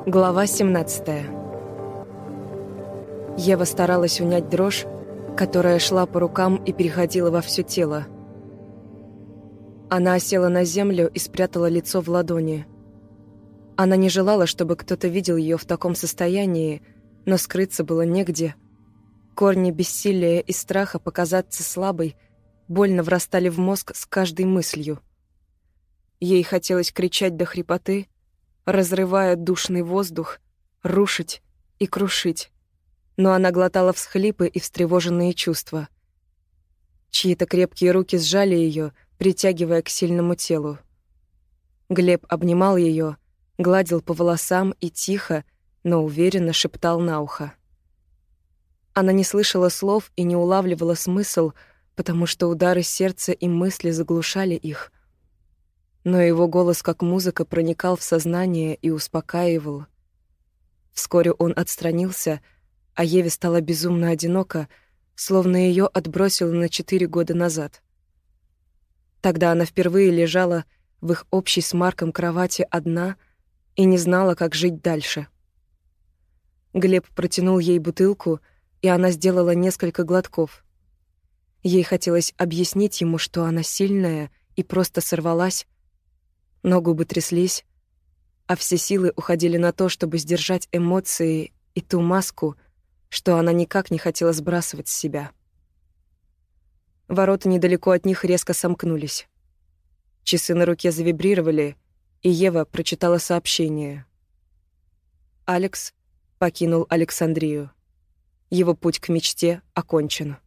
Глава 17. Ева старалась унять дрожь, которая шла по рукам и переходила во все тело. Она осела на землю и спрятала лицо в ладони. Она не желала, чтобы кто-то видел ее в таком состоянии, но скрыться было негде. Корни бессилия и страха показаться слабой больно врастали в мозг с каждой мыслью. Ей хотелось кричать до хрипоты, разрывая душный воздух, рушить и крушить. Но она глотала всхлипы и встревоженные чувства. Чьи-то крепкие руки сжали ее, притягивая к сильному телу. Глеб обнимал ее, гладил по волосам и тихо, но уверенно шептал на ухо. Она не слышала слов и не улавливала смысл, потому что удары сердца и мысли заглушали их. Но его голос, как музыка, проникал в сознание и успокаивал. Вскоре он отстранился, а Еве стало безумно одиноко, словно ее отбросило на 4 года назад. Тогда она впервые лежала в их общей с Марком кровати одна и не знала, как жить дальше. Глеб протянул ей бутылку, и она сделала несколько глотков. Ей хотелось объяснить ему, что она сильная и просто сорвалась, но губы тряслись, а все силы уходили на то, чтобы сдержать эмоции и ту маску, что она никак не хотела сбрасывать с себя. Ворота недалеко от них резко сомкнулись. Часы на руке завибрировали, и Ева прочитала сообщение. Алекс покинул Александрию. Его путь к мечте окончен.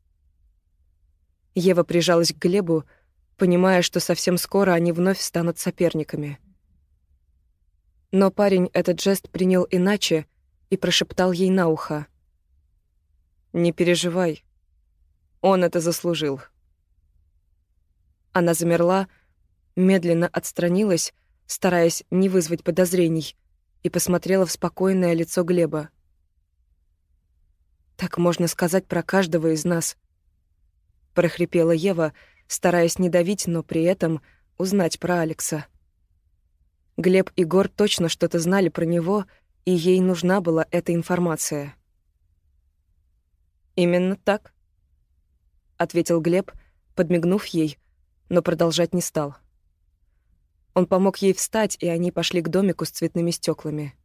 Ева прижалась к Глебу, понимая, что совсем скоро они вновь станут соперниками. Но парень этот жест принял иначе и прошептал ей на ухо: «Не переживай, он это заслужил». Она замерла, медленно отстранилась, стараясь не вызвать подозрений, и посмотрела в спокойное лицо Глеба. «Так можно сказать про каждого из нас», — прохрипела Ева, стараясь не давить, но при этом узнать про Алекса. Глеб и Гор точно что-то знали про него, и ей нужна была эта информация. «Именно так», — ответил Глеб, подмигнув ей, но продолжать не стал. Он помог ей встать, и они пошли к домику с цветными стеклами.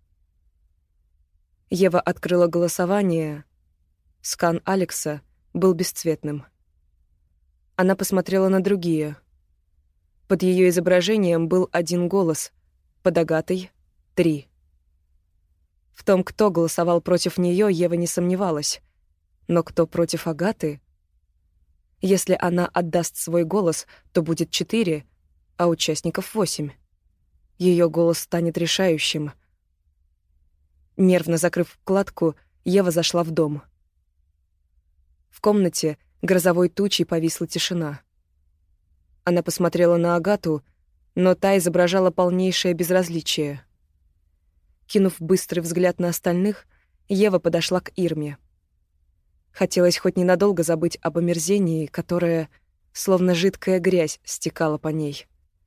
Ева открыла голосование. Скан Алекса был бесцветным. Она посмотрела на другие. Под ее изображением был один голос, под Агатой — 3. В том, кто голосовал против нее, Ева не сомневалась. Но кто против Агаты? Если она отдаст свой голос, то будет 4, а участников 8. Ее голос станет решающим. Нервно закрыв вкладку, Ева зашла в дом. В комнате грозовой тучей повисла тишина. Она посмотрела на Агату, но та изображала полнейшее безразличие. Кинув быстрый взгляд на остальных, Ева подошла к Ирме. Хотелось хоть ненадолго забыть об омерзении, которое, словно жидкая грязь, стекала по ней.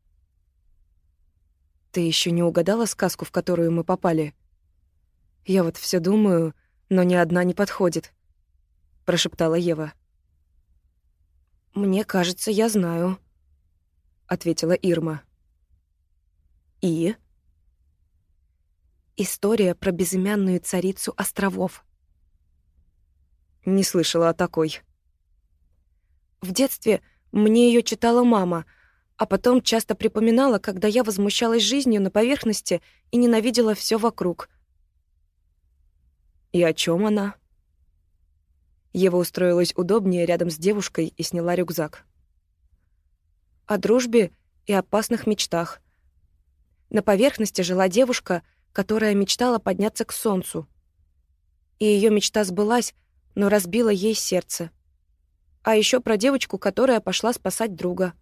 «Ты еще не угадала сказку, в которую мы попали? Я вот все думаю, но ни одна не подходит», — прошептала Ева. «Мне кажется, я знаю», — ответила Ирма. «И?» «История про безымянную царицу островов». «Не слышала о такой». «В детстве мне ее читала мама, а потом часто припоминала, когда я возмущалась жизнью на поверхности и ненавидела все вокруг». «И о чем она?» Ева устроилась удобнее рядом с девушкой и сняла рюкзак. «О дружбе и опасных мечтах. На поверхности жила девушка, которая мечтала подняться к солнцу. И ее мечта сбылась, но разбила ей сердце. А еще про девочку, которая пошла спасать друга».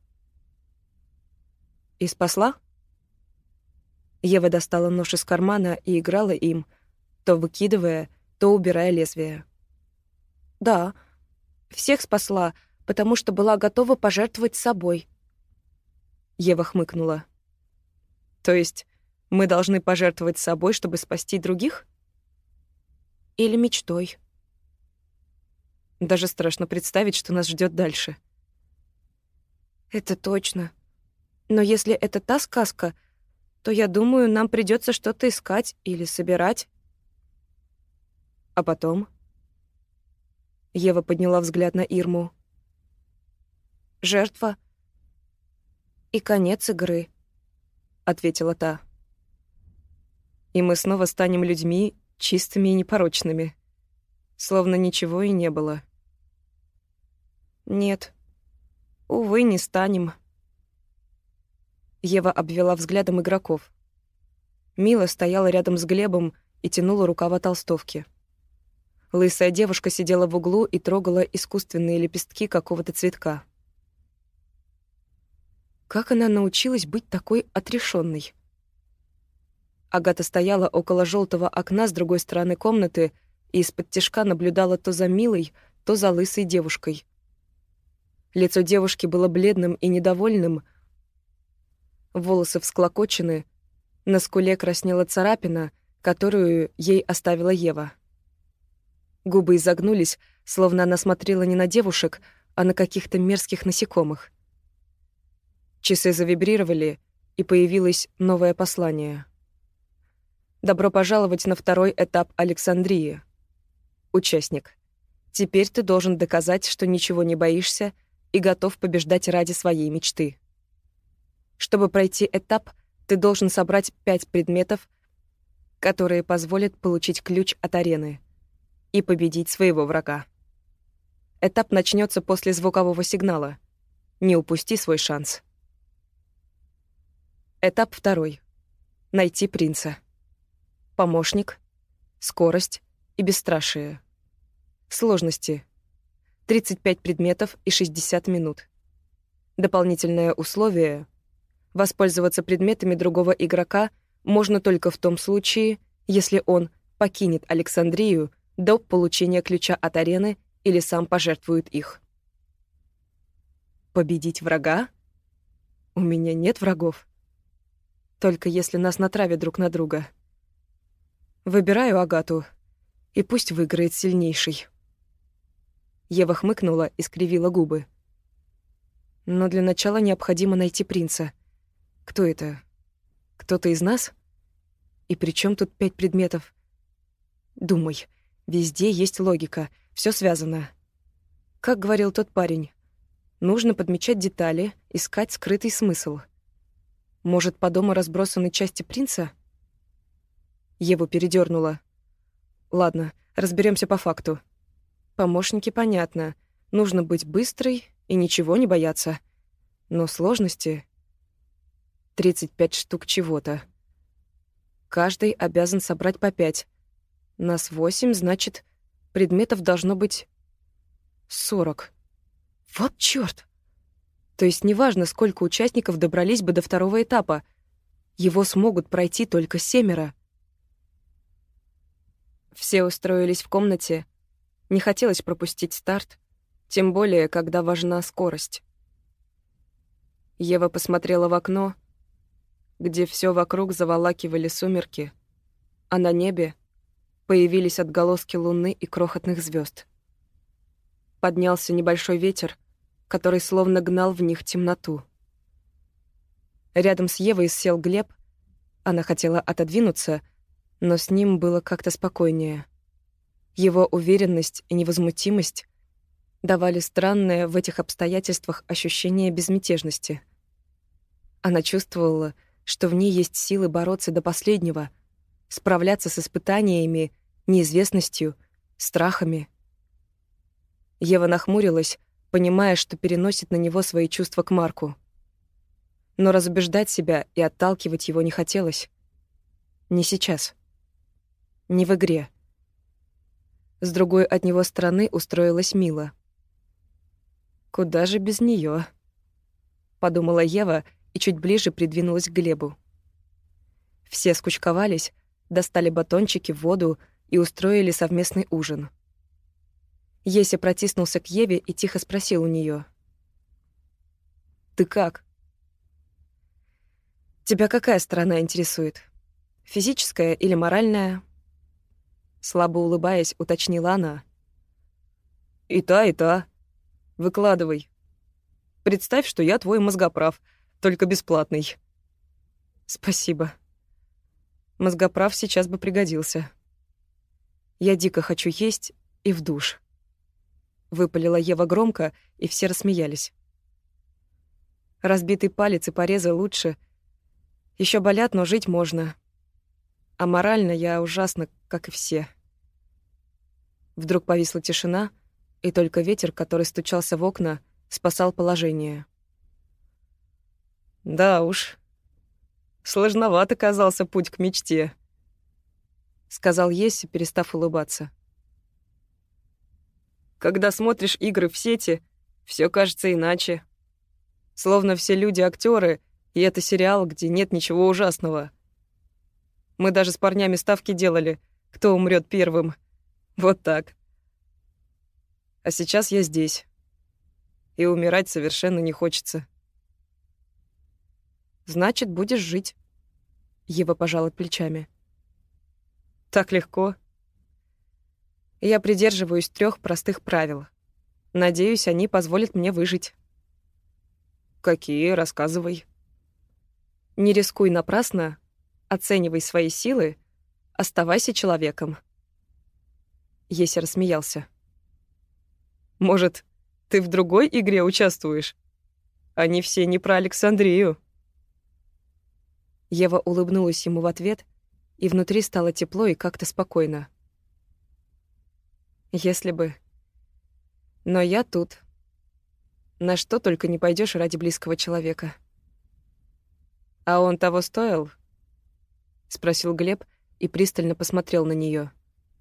«И спасла?» Ева достала нож из кармана и играла им, то выкидывая, то убирая лезвие. «Да, всех спасла, потому что была готова пожертвовать собой». Ева хмыкнула. «То есть Мы должны пожертвовать собой, чтобы спасти других? Или мечтой? Даже страшно представить, что нас ждет дальше. Это точно. Но если это та сказка, то, я думаю, нам придется что-то искать или собирать. А потом? Ева подняла взгляд на Ирму. «Жертва и конец игры», — ответила та. «И мы снова станем людьми чистыми и непорочными, словно ничего и не было». «Нет, увы, не станем». Ева обвела взглядом игроков. Мила стояла рядом с Глебом и тянула рукава толстовки. Лысая девушка сидела в углу и трогала искусственные лепестки какого-то цветка. Как она научилась быть такой отрешенной? Агата стояла около желтого окна с другой стороны комнаты и из-под тишка наблюдала то за Милой, то за лысой девушкой. Лицо девушки было бледным и недовольным, волосы всклокочены, на скуле краснела царапина, которую ей оставила Ева. Губы изогнулись, словно она смотрела не на девушек, а на каких-то мерзких насекомых. Часы завибрировали, и появилось новое послание. «Добро пожаловать на второй этап Александрии. Участник, теперь ты должен доказать, что ничего не боишься и готов побеждать ради своей мечты. Чтобы пройти этап, ты должен собрать 5 предметов, которые позволят получить ключ от арены и победить своего врага. Этап начнется после звукового сигнала. Не упусти свой шанс». Этап 2. Найти принца. Помощник, скорость и бесстрашие. Сложности. 35 предметов и 60 минут. Дополнительное условие. Воспользоваться предметами другого игрока можно только в том случае, если он покинет Александрию до получения ключа от арены или сам пожертвует их. Победить врага? У меня нет врагов. Только если нас натравят друг на друга. Выбираю Агату, и пусть выиграет сильнейший. Ева хмыкнула и скривила губы. Но для начала необходимо найти принца. Кто это? Кто-то из нас? И при чем тут 5 предметов? Думай, везде есть логика, все связано. Как говорил тот парень, нужно подмечать детали, искать скрытый смысл. Может, по дому разбросаны части принца? Еву передёрнула. Ладно, разберемся по факту. Помощники понятно. Нужно быть быстрой и ничего не бояться. Но сложности... 35 штук чего-то. Каждый обязан собрать по 5. Нас 8, значит, предметов должно быть 40. Вот чёрт! То есть неважно, сколько участников добрались бы до второго этапа, его смогут пройти только 7. Все устроились в комнате. Не хотелось пропустить старт, тем более, когда важна скорость. Ева посмотрела в окно, где все вокруг заволакивали сумерки, а на небе появились отголоски луны и крохотных звезд. Поднялся небольшой ветер, который словно гнал в них темноту. Рядом с Евой сел Глеб. Она хотела отодвинуться, но с ним было как-то спокойнее. Его уверенность и невозмутимость давали странное в этих обстоятельствах ощущение безмятежности. Она чувствовала, что в ней есть силы бороться до последнего, справляться с испытаниями, неизвестностью, страхами. Ева нахмурилась, понимая, что переносит на него свои чувства к Марку. Но разубеждать себя и отталкивать его не хотелось. Не сейчас. Не в игре. С другой от него стороны устроилась Мила. «Куда же без неё?» — подумала Ева и чуть ближе придвинулась к Глебу. Все скучковались, достали батончики, воду и устроили совместный ужин. Еся протиснулся к Еве и тихо спросил у неё: «Ты как? Тебя какая сторона интересует? Физическое или моральное?» Слабо улыбаясь, уточнила она. «И та, и та. Выкладывай. Представь, что я твой мозгоправ, только бесплатный». «Спасибо. Мозгоправ сейчас бы пригодился. Я дико хочу есть и в душ». Выпалила Ева громко, и все рассмеялись. Разбитый палец и порезы лучше. Еще болят, но жить можно. А морально я ужасно, как и все. Вдруг повисла тишина, и только ветер, который стучался в окна, спасал положение. «Да уж, сложноват оказался путь к мечте», — сказал Есси, перестав улыбаться. «Когда смотришь игры в сети, все кажется иначе. Словно все люди актеры, и это сериал, где нет ничего ужасного. Мы даже с парнями ставки делали, кто умрет первым. Вот так. А сейчас я здесь. И умирать совершенно не хочется». «Значит, будешь жить», — Ева пожала плечами. «Так легко. Я придерживаюсь 3 простых правил. Надеюсь, они позволят мне выжить». «Какие? Рассказывай». «Не рискуй напрасно, оценивай свои силы, оставайся человеком». Еся рассмеялся. «Может, ты в другой игре участвуешь? Они все не про Александрию». Ева улыбнулась ему в ответ, и внутри стало тепло и как-то спокойно. «Если бы. Но я тут. На что только не пойдешь ради близкого человека». «А он того стоил?» — спросил Глеб и пристально посмотрел на нее.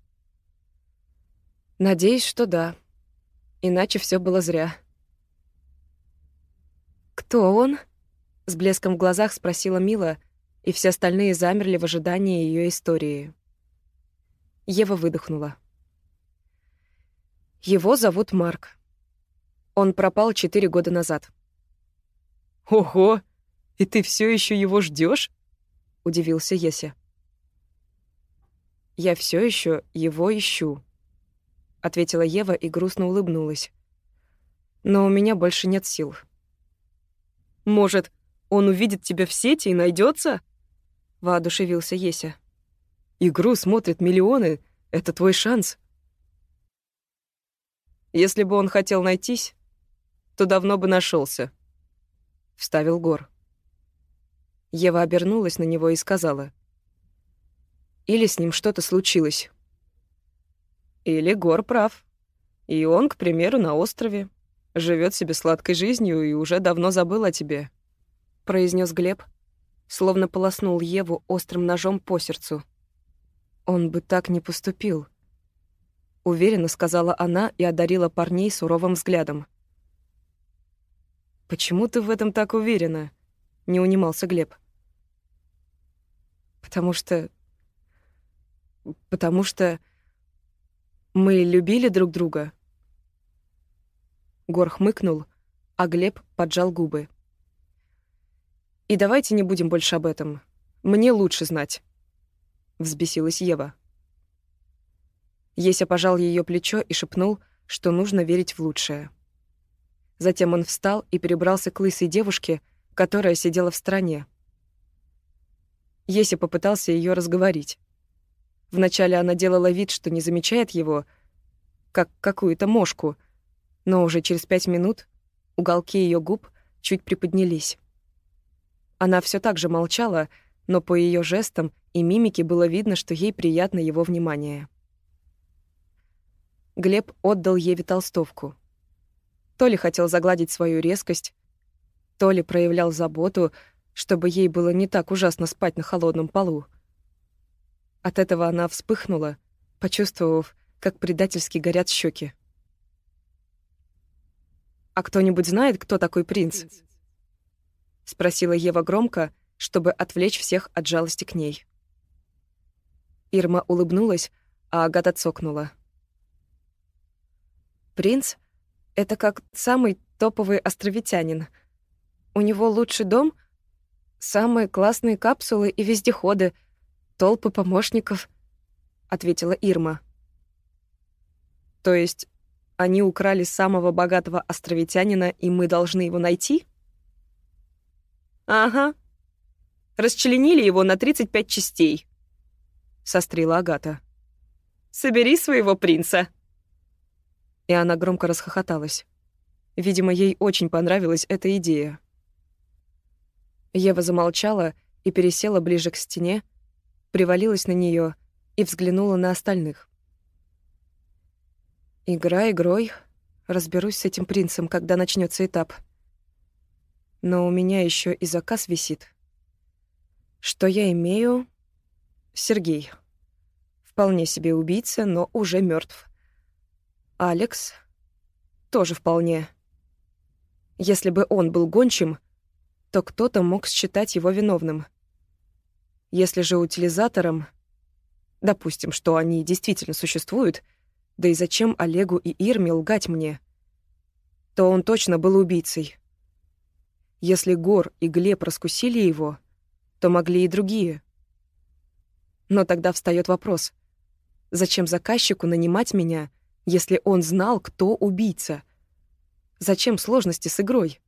«Надеюсь, что да. Иначе все было зря». «Кто он?» — с блеском в глазах спросила Мила, и все остальные замерли в ожидании ее истории. Ева выдохнула. «Его зовут Марк. Он пропал 4 года назад». «Ого! И ты все еще его ждешь? Удивился Еся. «Я все еще его ищу», — ответила Ева и грустно улыбнулась. «Но у меня больше нет сил». «Может, он увидит тебя в сети и найдется? Воодушевился Еся. «Игру смотрят миллионы. Это твой шанс». «Если бы он хотел найтись, то давно бы нашелся, вставил Гор. Ева обернулась на него и сказала: «Или с ним что-то случилось. Или Гор прав. И он, к примеру, на острове. Живет себе сладкой жизнью и уже давно забыл о тебе», — произнес Глеб, словно полоснул Еву острым ножом по сердцу. «Он бы так не поступил», — уверенно сказала она и одарила парней суровым взглядом. «Почему ты в этом так уверена?» — не унимался Глеб. «Потому что мы любили друг друга». Гор хмыкнул, а Глеб поджал губы. «И давайте не будем больше об этом. Мне лучше знать», — взбесилась Ева. Еся пожал ее плечо и шепнул, что нужно верить в лучшее. Затем он встал и перебрался к лысой девушке, которая сидела в стороне. Еся попытался ее разговорить. Вначале она делала вид, что не замечает его, как какую-то мошку, но уже через 5 минут уголки ее губ чуть приподнялись. Она все так же молчала, но по ее жестам и мимике было видно, что ей приятно его внимание. Глеб отдал Еве толстовку. То ли хотел загладить свою резкость, то ли проявлял заботу, чтобы ей было не так ужасно спать на холодном полу. От этого она вспыхнула, почувствовав, как предательски горят щеки. «А кто-нибудь знает, кто такой принц?» — спросила Ева громко, чтобы отвлечь всех от жалости к ней. Ирма улыбнулась, а Агата цокнула. «Принц — это как самый топовый островитянин. У него лучший дом, самые классные капсулы и вездеходы, «Толпы помощников», — ответила Ирма. «То есть они украли самого богатого островитянина, и мы должны его найти?» «Ага. Расчленили его на 35 частей», — сострила Агата. «Собери своего принца». И она громко расхохоталась. Видимо, ей очень понравилась эта идея. Ева замолчала и пересела ближе к стене, привалилась на нее и взглянула на остальных. Игра игрой. Разберусь с этим принцем, когда начнется этап. Но у меня еще и заказ висит. Что я имею? Сергей. Вполне себе убийца, но уже мертв. Алекс. Тоже вполне. Если бы он был гончим, то кто-то мог считать его виновным. Если же утилизатором, допустим, что они действительно существуют, да и зачем Олегу и Ирме лгать мне, то он точно был убийцей. Если Гор и Глеб раскусили его, то могли и другие. Но тогда встаёт вопрос, зачем заказчику нанимать меня, если он знал, кто убийца? Зачем сложности с игрой?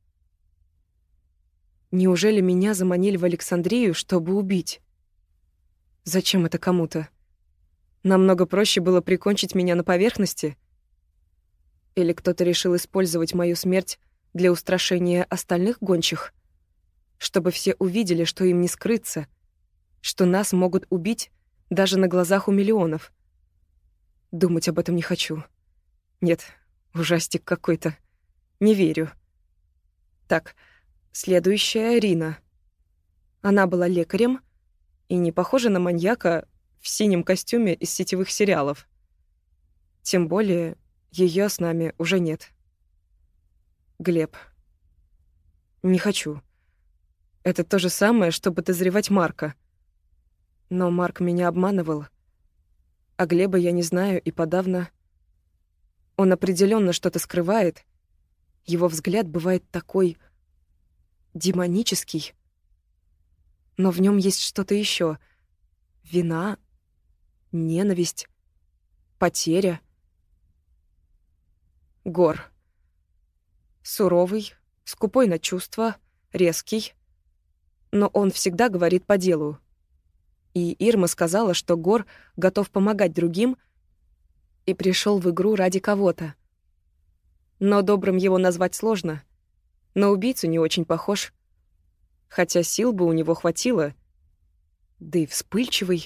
Неужели меня заманили в Александрию, чтобы убить? Зачем это кому-то? Намного проще было прикончить меня на поверхности? Или кто-то решил использовать мою смерть для устрашения остальных гончих? Чтобы все увидели, что им не скрыться, что нас могут убить даже на глазах у миллионов. Думать об этом не хочу. Нет, ужастик какой-то. Не верю. Так, следующая — Рина. Она была лекарем и не похожа на маньяка в синем костюме из сетевых сериалов. Тем более, её с нами уже нет. Глеб. Не хочу. Это то же самое, что подозревать Марка. Но Марк меня обманывал. А Глеба я не знаю и подавно. Он определённо что-то скрывает. Его взгляд бывает такой демонический. Но в нём есть что-то ещё. Вина, ненависть, потеря. Гор. Суровый, скупой на чувства, резкий. Но он всегда говорит по делу. И Ирма сказала, что Гор готов помогать другим и пришёл в игру ради кого-то. Но добрым его назвать сложно. На убийцу не очень похож. Хотя сил бы у него хватило. Да и вспыльчивый.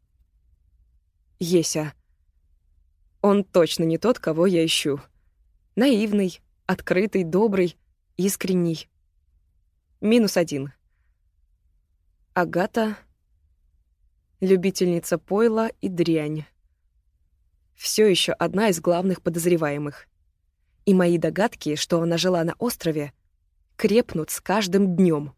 Еся. Он точно не тот, кого я ищу. Наивный, открытый, добрый, искренний. -1. Агата. Любительница пойла и дрянь. Всё ещё одна из главных подозреваемых. И мои догадки, что она жила на острове, крепнут с каждым днём.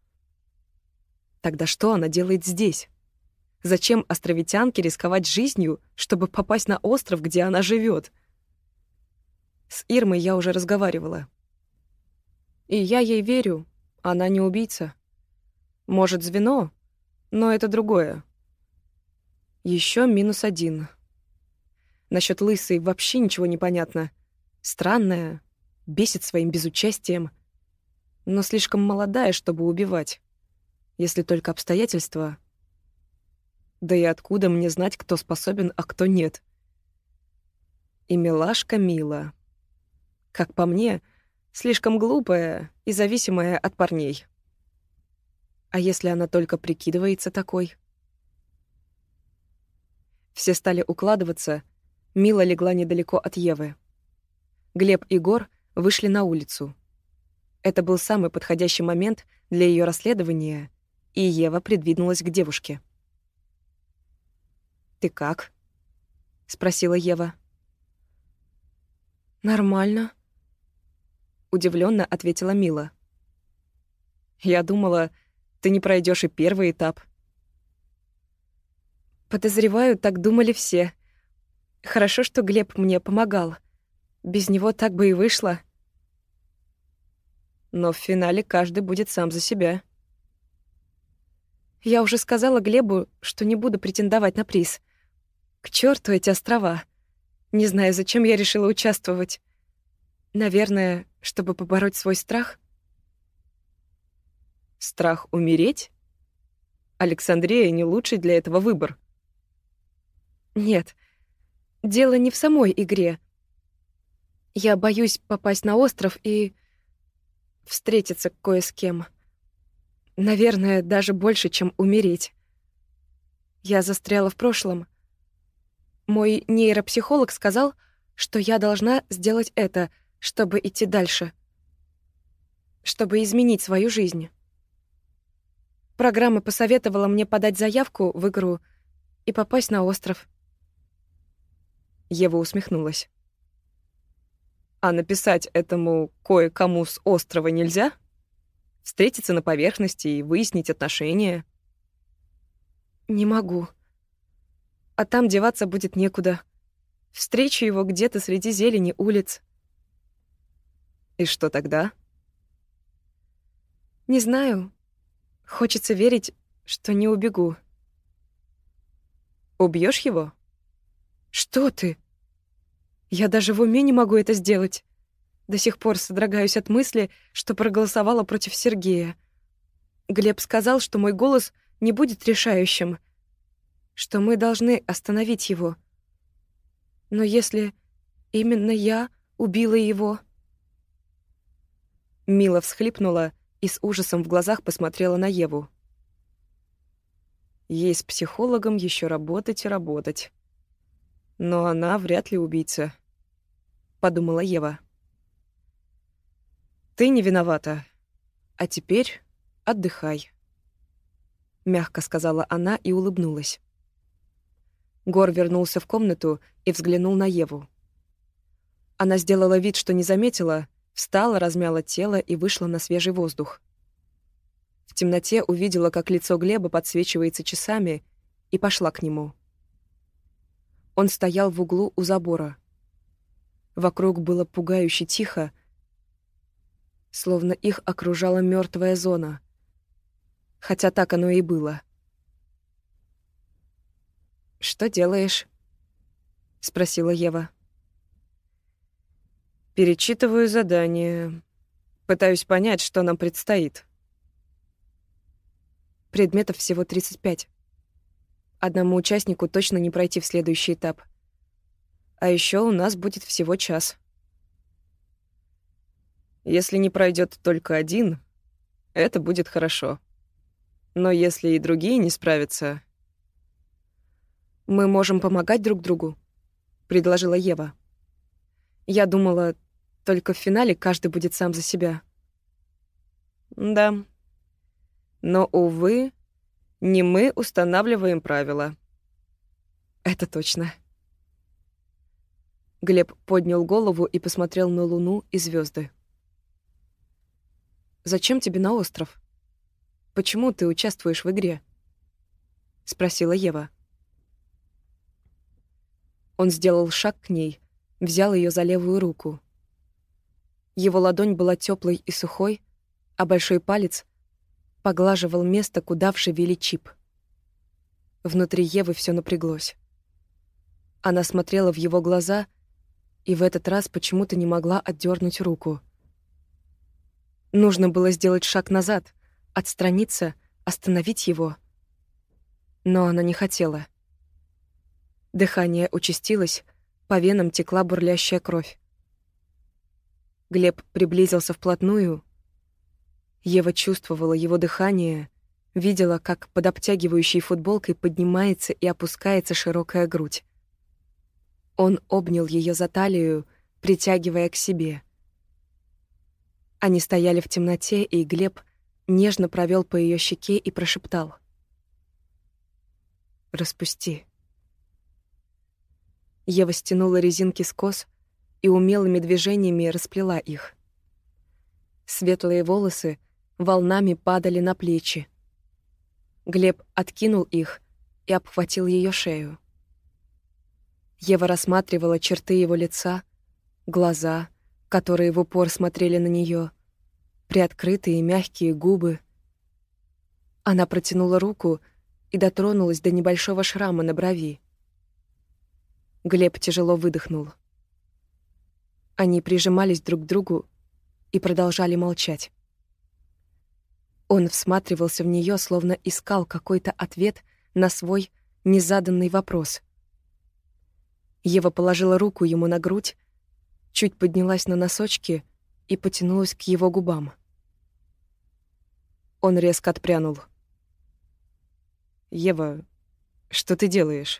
Тогда что она делает здесь? Зачем островитянке рисковать жизнью, чтобы попасть на остров, где она живёт? С Ирмой я уже разговаривала. И я ей верю, она не убийца. Может, звено, но это другое. Ещё -1. Насчёт лысой вообще ничего не понятно. Странная, бесит своим безучастием, но слишком молодая, чтобы убивать. Если только обстоятельства. Да и откуда мне знать, кто способен, а кто нет? И милашка Мила. Как по мне, слишком глупая и зависимая от парней. А если она только прикидывается такой? Все стали укладываться, Мила легла недалеко от Евы. Глеб и Гор вышли на улицу. Это был самый подходящий момент для её расследования, и Ева придвинулась к девушке. «Ты как?» — спросила Ева. «Нормально», — удивлённо ответила Мила. «Я думала, ты не пройдёшь и первый этап». «Подозреваю, так думали все. Хорошо, что Глеб мне помогал. Без него так бы и вышло». «Но в финале каждый будет сам за себя». Я уже сказала Глебу, что не буду претендовать на приз. К черту эти острова. Не знаю, зачем я решила участвовать. Наверное, чтобы побороть свой страх. Страх умереть? Александрия не лучший для этого выбор. Нет, дело не в самой игре. Я боюсь попасть на остров и встретиться кое с кем. Наверное, даже больше, чем умереть. Я застряла в прошлом. Мой нейропсихолог сказал, что я должна сделать это, чтобы идти дальше. Чтобы изменить свою жизнь. Программа посоветовала мне подать заявку в игру и попасть на остров. Ева усмехнулась. А написать этому кое-кому с острова нельзя? Встретиться на поверхности и выяснить отношения? Не могу. А там деваться будет некуда. Встречу его где-то среди зелени улиц. И что тогда? Не знаю. Хочется верить, что не убегу. Убьёшь его? Что ты? Я даже в уме не могу это сделать. До сих пор содрогаюсь от мысли, что проголосовала против Сергея. Глеб сказал, что мой голос не будет решающим, что мы должны остановить его. Но если именно я убила его... Мила всхлипнула и с ужасом в глазах посмотрела на Еву. Ей с психологом еще работать и работать. Но она вряд ли убийца, подумала Ева. Ты не виновата. А теперь отдыхай, мягко сказала она и улыбнулась. Гор вернулся в комнату и взглянул на Еву. Она сделала вид, что не заметила, встала, размяла тело и вышла на свежий воздух. В темноте увидела, как лицо Глеба подсвечивается часами, и пошла к нему. Он стоял в углу у забора. Вокруг было пугающе тихо, словно их окружала мертвая зона. Хотя так оно и было. «Что делаешь?» — спросила Ева. «Перечитываю задание. Пытаюсь понять, что нам предстоит». Предметов всего 35. Одному участнику точно не пройти в следующий этап. А еще у нас будет всего час. Если не пройдет только один, это будет хорошо. Но если и другие не справятся... «Мы можем помогать друг другу», — предложила Ева. «Я думала, только в финале каждый будет сам за себя». «Да. Но, увы, не мы устанавливаем правила». «Это точно». Глеб поднял голову и посмотрел на луну и звезды. «Зачем тебе на остров? Почему ты участвуешь в игре?» — спросила Ева. Он сделал шаг к ней, взял ее за левую руку. Его ладонь была теплой и сухой, а большой палец поглаживал место, куда вживили чип. Внутри Евы все напряглось. Она смотрела в его глаза и в этот раз почему-то не могла отдернуть руку. Нужно было сделать шаг назад, отстраниться, остановить его. Но она не хотела. Дыхание участилось, по венам текла бурлящая кровь. Глеб приблизился вплотную. Ева чувствовала его дыхание, видела, как под обтягивающей футболкой поднимается и опускается широкая грудь. Он обнял ее за талию, притягивая к себе. Они стояли в темноте, и Глеб нежно провел по ее щеке и прошептал: «Распусти». Ева стянула резинки с кос и умелыми движениями расплела их. Светлые волосы волнами падали на плечи. Глеб откинул их и обхватил ее шею. Ева рассматривала черты его лица, глаза, которые в упор смотрели на нее, приоткрытые мягкие губы. Она протянула руку и дотронулась до небольшого шрама на брови. Глеб тяжело выдохнул. Они прижимались друг к другу и продолжали молчать. Он всматривался в нее, словно искал какой-то ответ на свой незаданный вопрос. Ева положила руку ему на грудь, чуть поднялась на носочки и потянулась к его губам. Он резко отпрянул. «Ева, что ты делаешь?»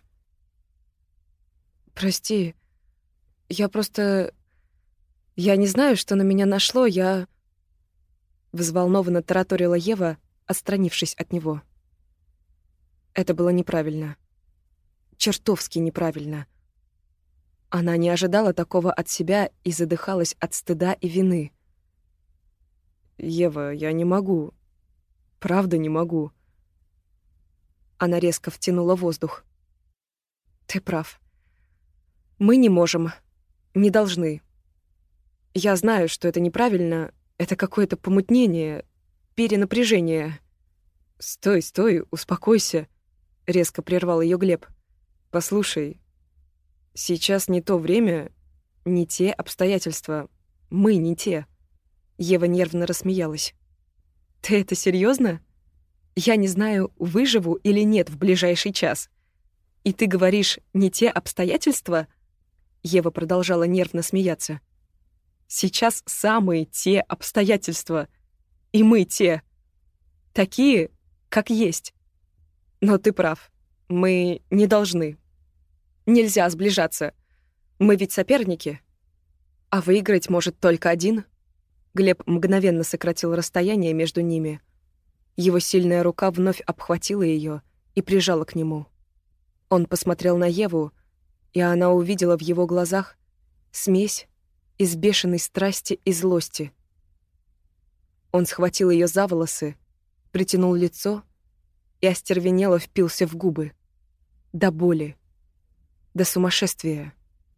«Прости, я просто... Я не знаю, что на меня нашло, я...» Взволнованно тараторила Ева, отстранившись от него. Это было неправильно. Чертовски неправильно. Она не ожидала такого от себя и задыхалась от стыда и вины. «Ева, я не могу. Правда не могу». Она резко втянула воздух. «Ты прав. Мы не можем. Не должны. Я знаю, что это неправильно. Это какое-то помутнение, перенапряжение». «Стой, стой, успокойся», — резко прервал ее Глеб. «Послушай, сейчас не то время, не те обстоятельства. Мы не те». Ева нервно рассмеялась. «Ты это серьезно? Я не знаю, выживу или нет в ближайший час. И ты говоришь, не те обстоятельства?» Ева продолжала нервно смеяться. «Сейчас самые те обстоятельства. И мы те. Такие, как есть. Но ты прав. Мы не должны. Нельзя сближаться. Мы ведь соперники. А выиграть может только один». Глеб мгновенно сократил расстояние между ними. Его сильная рука вновь обхватила ее и прижала к нему. Он посмотрел на Еву, и она увидела в его глазах смесь из бешеной страсти и злости. Он схватил ее за волосы, притянул лицо и остервенело впился в губы. До боли, до сумасшествия.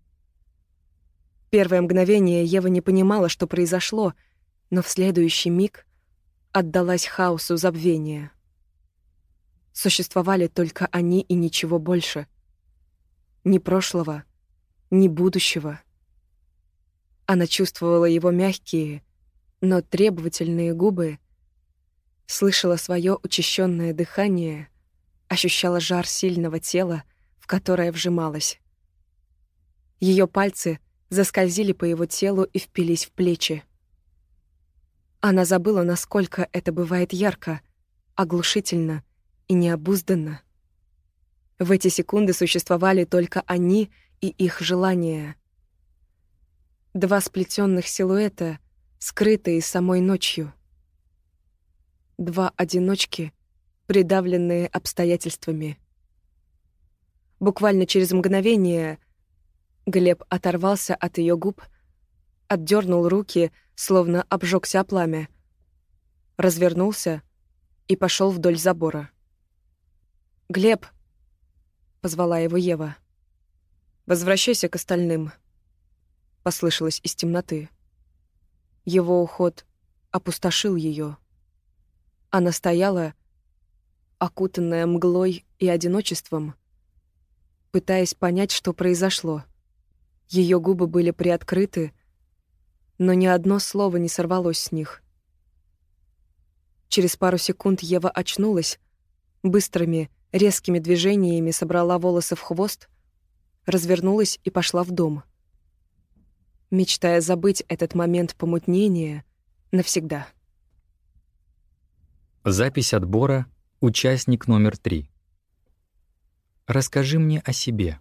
Первое мгновение Ева не понимала, что произошло, но в следующий миг отдалась хаосу забвения. Существовали только они и ничего больше. Ни прошлого, ни будущего. Она чувствовала его мягкие, но требовательные губы, слышала свое учащенное дыхание, ощущала жар сильного тела, в которое вжималась. Ее пальцы заскользили по его телу и впились в плечи. Она забыла, насколько это бывает ярко, оглушительно и необузданно. В эти секунды существовали только они и их желания. Два сплетенных силуэта, скрытые самой ночью. Два одиночки, придавленные обстоятельствами. Буквально через мгновение Глеб оторвался от ее губ, отдернул руки, словно обжегся о пламя, развернулся и пошел вдоль забора. «Глеб!» — позвала его Ева. «Возвращайся к остальным», — послышалось из темноты. Его уход опустошил ее. Она стояла, окутанная мглой и одиночеством, пытаясь понять, что произошло. Ее губы были приоткрыты, но ни одно слово не сорвалось с них. Через пару секунд Ева очнулась, быстрыми, резкими движениями собрала волосы в хвост, развернулась и пошла в дом, мечтая забыть этот момент помутнения навсегда. Запись отбора. Участник номер 3. Расскажи мне о себе.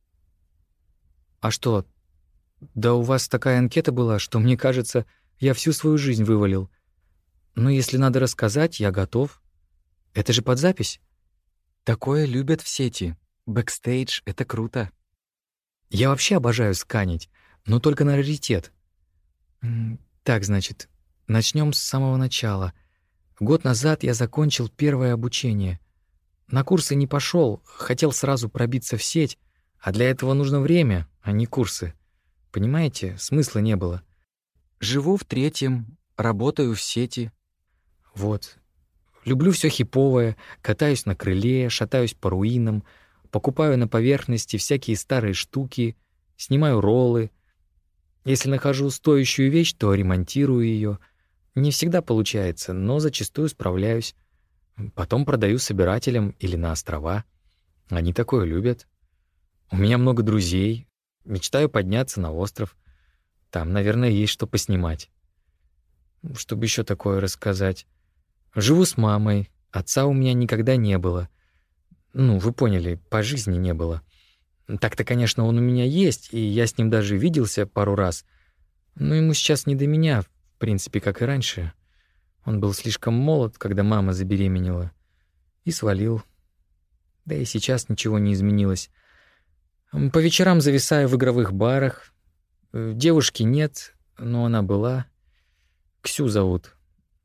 А что? Да у вас такая анкета была, что, мне кажется, я всю свою жизнь вывалил. Но если надо рассказать, я готов. Это же под запись. Такое любят в сети. Бэкстейдж — это круто. Я вообще обожаю сканить, но только на раритет. Так, значит, начнем с самого начала. Год назад я закончил первое обучение. На курсы не пошел, хотел сразу пробиться в сеть, а для этого нужно время, а не курсы. Понимаете, смысла не было. Живу в 3-м, работаю в сети. Вот. Люблю все хиповое, катаюсь на крыле, шатаюсь по руинам, покупаю на поверхности всякие старые штуки, снимаю роллы. Если нахожу стоящую вещь, то ремонтирую ее. Не всегда получается, но зачастую справляюсь. Потом продаю собирателям или на острова. Они такое любят. У меня много друзей. Мечтаю подняться на остров. Там, наверное, есть что поснимать. Чтобы еще такое рассказать. Живу с мамой. Отца у меня никогда не было. Ну, вы поняли, по жизни не было. Так-то, конечно, он у меня есть, и я с ним даже виделся пару раз. Но ему сейчас не до меня, в принципе, как и раньше. Он был слишком молод, когда мама забеременела. И свалил. Да и сейчас ничего не изменилось. По вечерам зависаю в игровых барах. Девушки нет, но она была. Ксю зовут.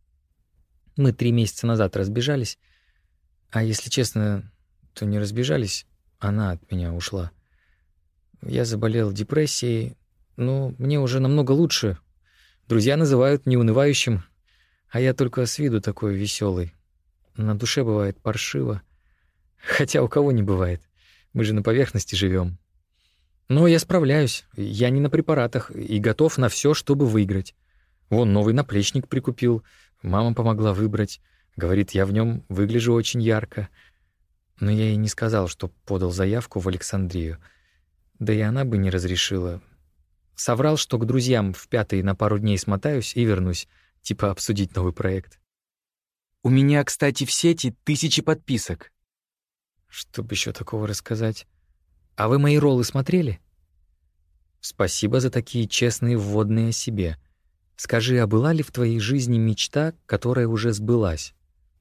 Мы 3 месяца назад разбежались. А если честно, то не разбежались. Она от меня ушла. Я заболел депрессией, но мне уже намного лучше. Друзья называют неунывающим, а я только с виду такой веселый. На душе бывает паршиво. Хотя у кого не бывает. Мы же на поверхности живем. Но я справляюсь. Я не на препаратах и готов на все, чтобы выиграть. Вон новый наплечник прикупил. Мама помогла выбрать. Говорит, я в нем выгляжу очень ярко. Но я ей не сказал, что подал заявку в Александрию. Да и она бы не разрешила. Соврал, что к друзьям в Пятый на пару дней смотаюсь и вернусь. Типа обсудить новый проект. У меня, кстати, в сети 1000 подписок. Чтоб еще такого рассказать. А вы мои роллы смотрели? Спасибо за такие честные вводные о себе. Скажи, а была ли в твоей жизни мечта, которая уже сбылась?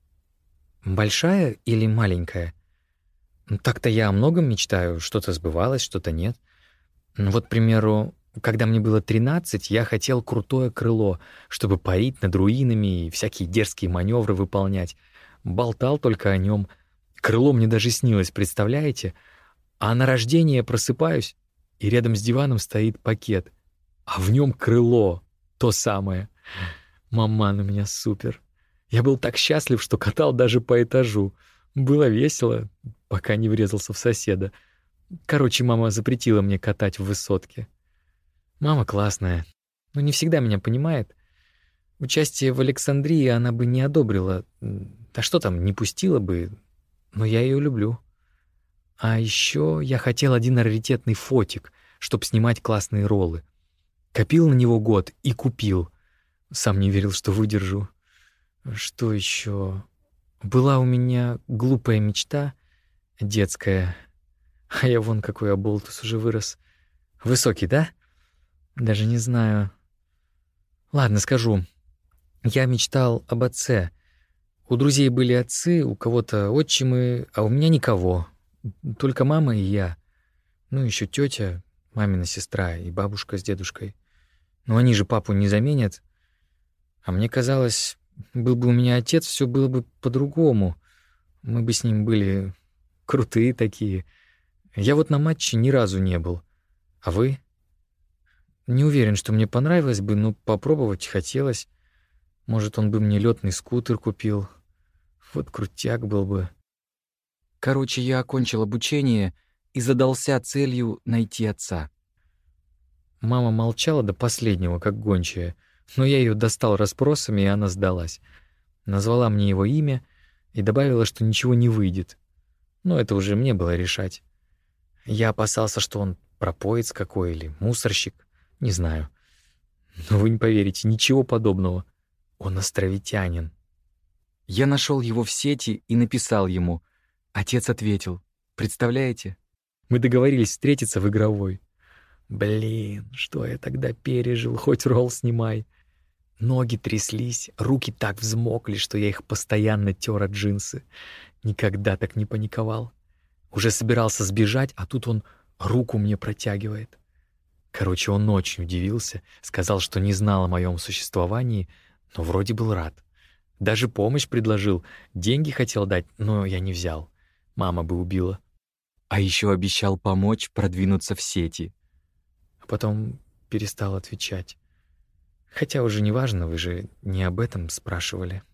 Большая или маленькая? Так-то я о многом мечтаю, что-то сбывалось, что-то нет. Вот, к примеру, когда мне было 13, я хотел крутое крыло, чтобы парить над руинами и всякие дерзкие маневры выполнять. Болтал только о нем. Крыло мне даже снилось, представляете? А на рождение просыпаюсь, и рядом с диваном стоит пакет. А в нем крыло, то самое. Маман у меня супер. Я был так счастлив, что катал даже по этажу. Было весело, пока не врезался в соседа. Короче, мама запретила мне катать в высотке. Мама классная, но не всегда меня понимает. Участие в Александрии она бы не одобрила. Да что там, не пустила бы, но я ее люблю. А еще я хотел один раритетный фотик, чтобы снимать классные роллы. Копил на него год и купил. Сам не верил, что выдержу. Что еще? Была у меня глупая мечта, детская. А я вон какой оболтус уже вырос. Высокий, да? Даже не знаю. Ладно, скажу. Я мечтал об отце. У друзей были отцы, у кого-то отчимы, а у меня никого. Только мама и я. Ну, еще тетя, мамина сестра и бабушка с дедушкой. Но они же папу не заменят. А мне казалось, был бы у меня отец, все было бы по-другому. Мы бы с ним были крутые такие. Я вот на матче ни разу не был. А вы? Не уверен, что мне понравилось бы, но попробовать хотелось. Может, он бы мне лётный скутер купил. Вот крутяк был бы. Короче, я окончил обучение и задался целью найти отца. Мама молчала до последнего, как гончая, но я ее достал расспросами, и она сдалась. Назвала мне его имя и добавила, что ничего не выйдет. Но это уже мне было решать. Я опасался, что он пропоец какой или мусорщик, не знаю. Но вы не поверите, ничего подобного. Он островитянин. Я нашел его в сети и написал ему. Отец ответил. Представляете? Мы договорились встретиться в игровой. Блин, что я тогда пережил, хоть ролл снимай. Ноги тряслись, руки так взмокли, что я их постоянно тер от джинсы. Никогда так не паниковал. Уже собирался сбежать, а тут он руку мне протягивает. Короче, он очень удивился, сказал, что не знал о моем существовании, но вроде был рад. Даже помощь предложил, деньги хотел дать, но я не взял. Мама бы убила. А еще обещал помочь продвинуться в сети. А потом перестал отвечать. Хотя уже не важно, вы же не об этом спрашивали.